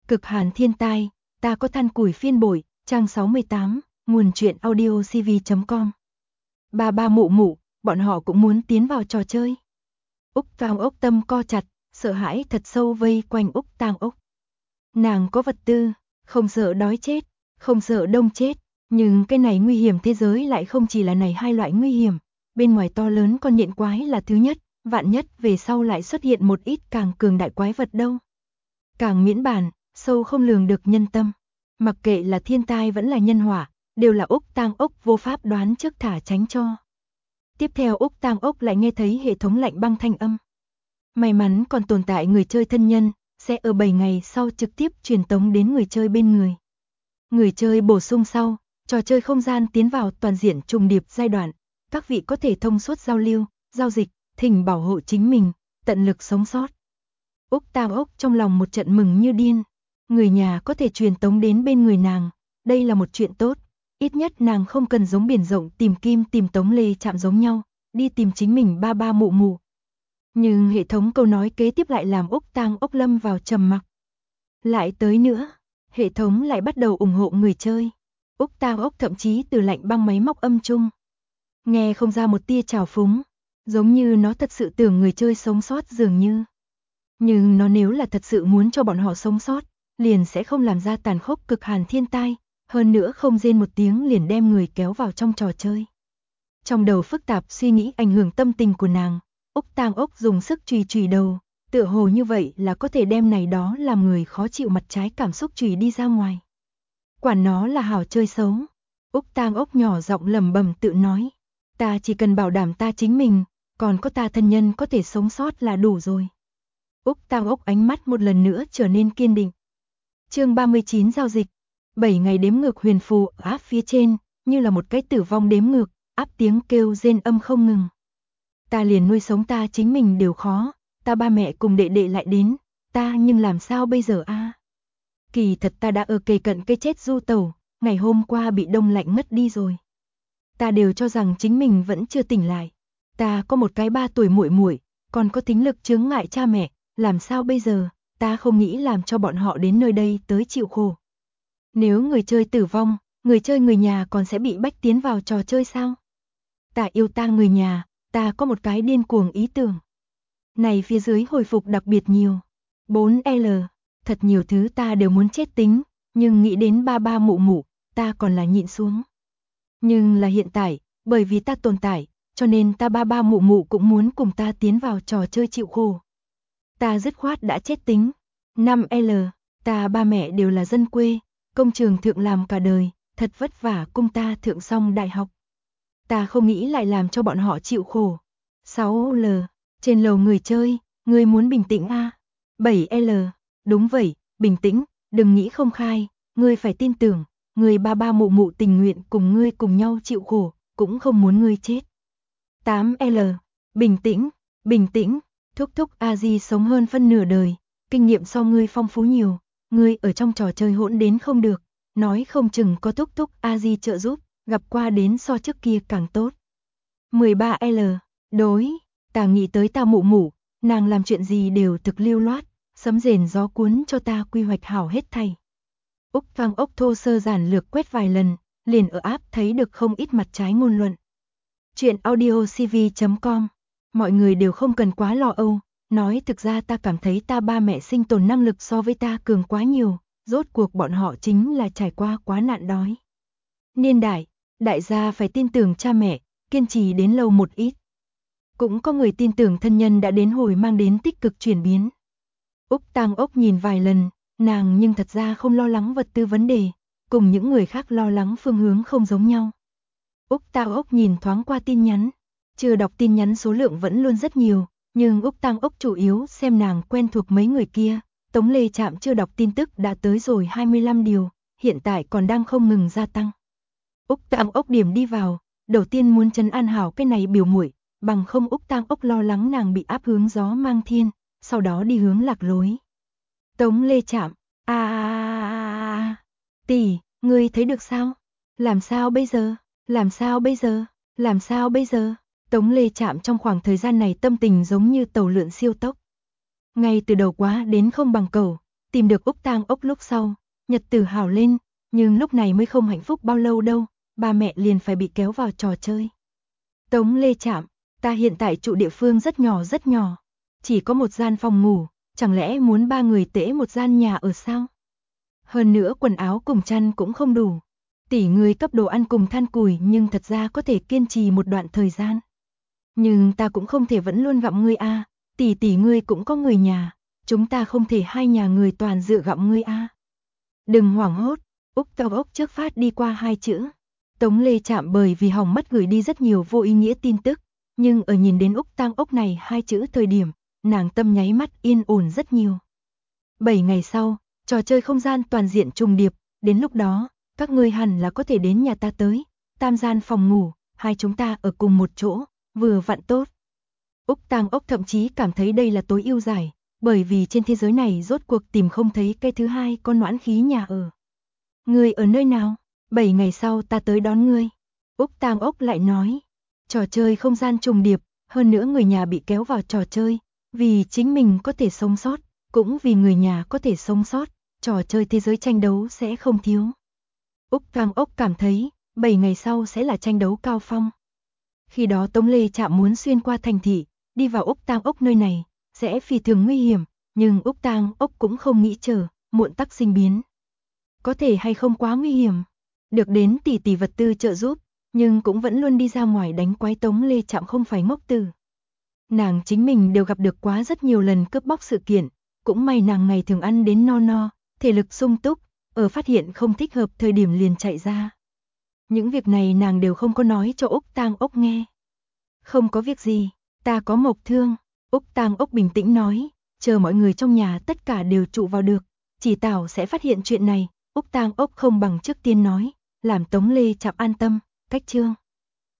Cực hàn thiên tai, ta có than củi phiên bội, trang 68, nguồn truyện audio cv.com. Ba ba mụ mụ, bọn họ cũng muốn tiến vào trò chơi. Úc Tang Ốc tâm co chặt, sợ hãi thật sâu vây quanh Úc Tang Ốc. Nàng có vật tư, không sợ đói chết, không sợ đông chết, nhưng cái này nguy hiểm thế giới lại không chỉ là này hai loại nguy hiểm. Bên ngoài to lớn con nhện quái là thứ nhất, vạn nhất về sau lại xuất hiện một ít càng cường đại quái vật đâu. Càng miễn bàn, sâu không lường được nhân tâm. Mặc kệ là thiên tai vẫn là nhân họa, đều là Úc Tang Ốc vô pháp đoán trước thả tránh cho. Tiếp theo Úc Tang Ốc lại nghe thấy hệ thống lạnh băng thanh âm. May mắn còn tồn tại người chơi thân nhân, sẽ ở 7 ngày sau trực tiếp truyền tống đến người chơi bên người. Người chơi bổ sung sau, trò chơi không gian tiến vào toàn diện trùng điệp giai đoạn, các vị có thể thông suốt giao lưu, giao dịch, thỉnh bảo hộ chính mình, tận lực sống sót. Úc Tang Ốc trong lòng một trận mừng như điên, người nhà có thể truyền tống đến bên người nàng, đây là một chuyện tốt, ít nhất nàng không cần giống biển rộng tìm kim tìm Tống Lê chạm giống nhau, đi tìm chính mình ba ba mụ mụ. Nhưng hệ thống câu nói kế tiếp lại làm Úc Tang Ốc lâm vào trầm mặc. Lại tới nữa, hệ thống lại bắt đầu ủng hộ người chơi. Úc Tang Ốc thậm chí từ lạnh băng máy móc âm trung. Nghe không ra một tia trào phúng, giống như nó thật sự tưởng người chơi sống sót dường như. Nhưng nó nếu là thật sự muốn cho bọn họ sống sót, liền sẽ không làm ra tàn khốc cực hàn thiên tai, hơn nữa không rên một tiếng liền đem người kéo vào trong trò chơi. Trong đầu phức tạp suy nghĩ ảnh hưởng tâm tình của nàng, Úc Tang Ốc dùng sức chùy chùy đầu, tựa hồ như vậy là có thể đem này đó làm người khó chịu mặt trái cảm xúc chùy đi ra ngoài. Quản nó là hảo chơi xấu. Úc Tang Ốc nhỏ giọng lẩm bẩm tự nói, ta chỉ cần bảo đảm ta chính mình, còn có ta thân nhân có thể sống sót là đủ rồi. Úc Tang Ốc ánh mắt một lần nữa trở nên kiên định. Chương 39 giao dịch. 7 ngày đếm ngược huyền phù áp phía trên, như là một cái tử vong đếm ngược, áp tiếng kêu rên âm không ngừng. Ta liền nuôi sống ta chính mình đều khó, ta ba mẹ cùng đệ đệ lại đến, ta nhưng làm sao bây giờ a? Kỳ thật ta đã ở kề cận cái chết du tẩu, ngày hôm qua bị đông lạnh ngất đi rồi. Ta đều cho rằng chính mình vẫn chưa tỉnh lại. Ta có một cái 3 tuổi muội muội, còn có thính lực chướng ngại cha mẹ, làm sao bây giờ? Ta không nghĩ làm cho bọn họ đến nơi đây tới chịu khổ. Nếu người chơi tử vong, người chơi người nhà còn sẽ bị bách tiến vào trò chơi sao? Ta yêu ta người nhà, ta có một cái điên cuồng ý tưởng. Này phía dưới hồi phục đặc biệt nhiều. 4L, thật nhiều thứ ta đều muốn chết tính, nhưng nghĩ đến ba ba mụ mụ, ta còn là nhịn xuống. Nhưng là hiện tại, bởi vì ta tồn tại, cho nên ta ba ba mụ mụ cũng muốn cùng ta tiến vào trò chơi chịu khổ. Ta dứt khoát đã chết tính. 5L, ta ba mẹ đều là dân quê, công trường thượng làm cả đời, thật vất vả cung ta thượng xong đại học. Ta không nghĩ lại làm cho bọn họ chịu khổ. 6L, trên lầu người chơi, ngươi muốn bình tĩnh a. 7L, đúng vậy, bình tĩnh, đừng nghĩ không khai, ngươi phải tin tưởng, người ba ba mụ mụ tình nguyện cùng ngươi cùng nhau chịu khổ, cũng không muốn ngươi chết. 8L, bình tĩnh, bình tĩnh, thúc thúc A-di sống hơn phân nửa đời, kinh nghiệm so ngươi phong phú nhiều, ngươi ở trong trò chơi hỗn đến không được, nói không chừng có thúc thúc A-di trợ giúp, gặp qua đến so trước kia càng tốt. 13L, đối, ta nghĩ tới ta mụ mụ, nàng làm chuyện gì đều thực lưu loát, sấm rền gió cuốn cho ta quy hoạch hảo hết thảy. Úc Tang Ốc thô sơ giản lược quét vài lần, liền ở áp thấy được không ít mặt trái ngôn luận. Chuyện audio cv.com, mọi người đều không cần quá lo âu, nói thực ra ta cảm thấy ta ba mẹ sinh tồn năng lực so với ta cường quá nhiều, rốt cuộc bọn họ chính là trải qua quá nạn đói. Niên đại, đại gia phải tin tưởng cha mẹ, kiên trì đến lâu một ít. Cũng có người tin tưởng thân nhân đã đến hồi mang đến tích cực chuyển biến. Úc Tang Ốc nhìn vài lần, nàng nhưng thật ra không lo lắng vật tư vấn đề, cùng những người khác lo lắng phương hướng không giống nhau. Úc Tang Ốc nhìn thoáng qua tin nhắn, chưa đọc tin nhắn số lượng vẫn luôn rất nhiều, nhưng Úc Tang Ốc chủ yếu xem nàng quen thuộc mấy người kia, Tống Lê Trạm chưa đọc tin tức đã tới rồi 25 điều, hiện tại còn đang không ngừng gia tăng. Úc Tang Ốc điểm đi vào, đầu tiên muốn trấn an hảo cái này biểu muội, bằng không Úc Tang Ốc lo lắng nàng bị áp hướng gió mang thiên, sau đó đi hướng lạc lối. Tống Lê Trạm, tỷ, ngươi thấy được sao? Làm sao bây giờ? Làm sao bây giờ? Làm sao bây giờ? Tống Lê Trạm trong khoảng thời gian này tâm tình giống như tàu lượn siêu tốc. Ngay từ đầu quá đến không bằng cầu, Tìm được Úc Tang Ốc lúc sau, nhật tử hào lên, nhưng lúc này mới không hạnh phúc bao lâu đâu, ba mẹ liền phải bị kéo vào trò chơi. Tống Lê Trạm, ta hiện tại trụ địa phương rất nhỏ, chỉ có một gian phòng ngủ, chẳng lẽ muốn ba người tễ một gian nhà ở sao? Hơn nữa quần áo cùng chăn cũng không đủ. Tỷ người cấp đồ ăn cùng than củi nhưng thật ra có thể kiên trì một đoạn thời gian. Nhưng ta cũng không thể vẫn luôn gặm ngươi a, tỷ ngươi cũng có người nhà, chúng ta không thể hai nhà người toàn dựa gặm ngươi a. Đừng hoảng hốt, Úc Tang Ốc trước phát đi qua hai chữ. Tống Lê Trạm bởi vì hỏng mất gửi đi rất nhiều vô ý nghĩa tin tức, nhưng ở nhìn đến Úc Tang Ốc này hai chữ thời điểm, nàng tâm nháy mắt yên ổn rất nhiều. 7 ngày sau, trò chơi không gian toàn diện trùng điệp, đến lúc đó, các ngươi hẳn là có thể đến nhà ta tới, tam gian phòng ngủ, hai chúng ta ở cùng một chỗ, vừa vặn tốt. Úc Tang Ốc thậm chí cảm thấy đây là tối ưu giải, bởi vì trên thế giới này rốt cuộc tìm không thấy cái thứ hai con noãn khí nhà ở. Ngươi ở nơi nào? 7 ngày sau ta tới đón ngươi. Úc Tang Ốc lại nói, trò chơi không gian trùng điệp, hơn nữa người nhà bị kéo vào trò chơi, vì chính mình có thể sống sót, cũng vì người nhà có thể sống sót, trò chơi thế giới tranh đấu sẽ không thiếu. Úc Tang Ốc cảm thấy, 7 ngày sau sẽ là tranh đấu cao phong. Khi đó Tống Lê Trạm muốn xuyên qua thành thị, đi vào Úc Tang Ốc nơi này, sẽ phi thường nguy hiểm, nhưng Úc Tang Ốc cũng không nghĩ chờ, muộn tắc sinh biến. Có thể hay không quá nguy hiểm, được đến tỷ vật tư trợ giúp, nhưng cũng vẫn luôn đi ra ngoài đánh quái Tống Lê Trạm không phải ngốc tử. Nàng chính mình đều gặp được quá rất nhiều lần cướp bóc sự kiện, cũng may nàng ngày thường ăn đến no, thể lực sung túc, ở phát hiện không thích hợp thời điểm liền chạy ra. Những việc này nàng đều không có nói cho Úc Tang Ốc nghe. Không có việc gì, ta có mộc thương, Úc Tang Ốc bình tĩnh nói, chờ mọi người trong nhà tất cả đều trụ vào được, chỉ Tảo sẽ phát hiện chuyện này, Úc Tang Ốc không bằng trước tiên nói, làm Tống Lê Trạm an tâm, cách chương.